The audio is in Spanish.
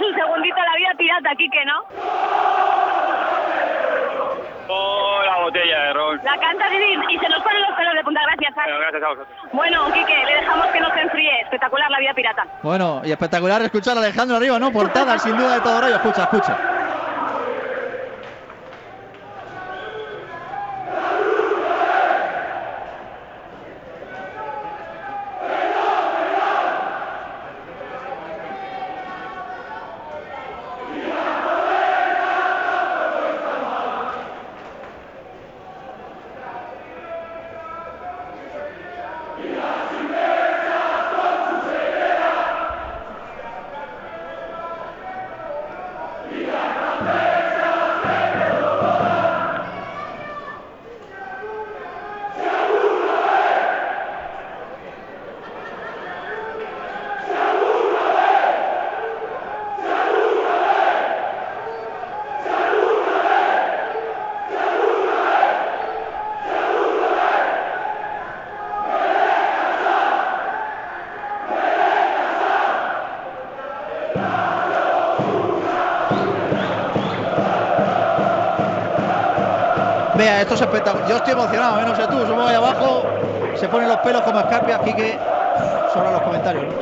un segundito la vida pirata, Quique, ¿no? Oh, la botella de ron. La cantas y se nos ponen los pelos de punta. Gracias, Charlie. Bueno, gracias a vosotros. Bueno, Quique, le dejamos que no se enfríe. Espectacular la vida pirata. Bueno, y espectacular escuchar a Alejandro arriba, ¿no? Portada, sin duda, de todo rayo. Escucha. Vea, esto es espectacular. Yo estoy emocionado, no sé tú, supongo ahí abajo, se ponen los pelos como escarpias, Quique, sobre los comentarios, ¿no?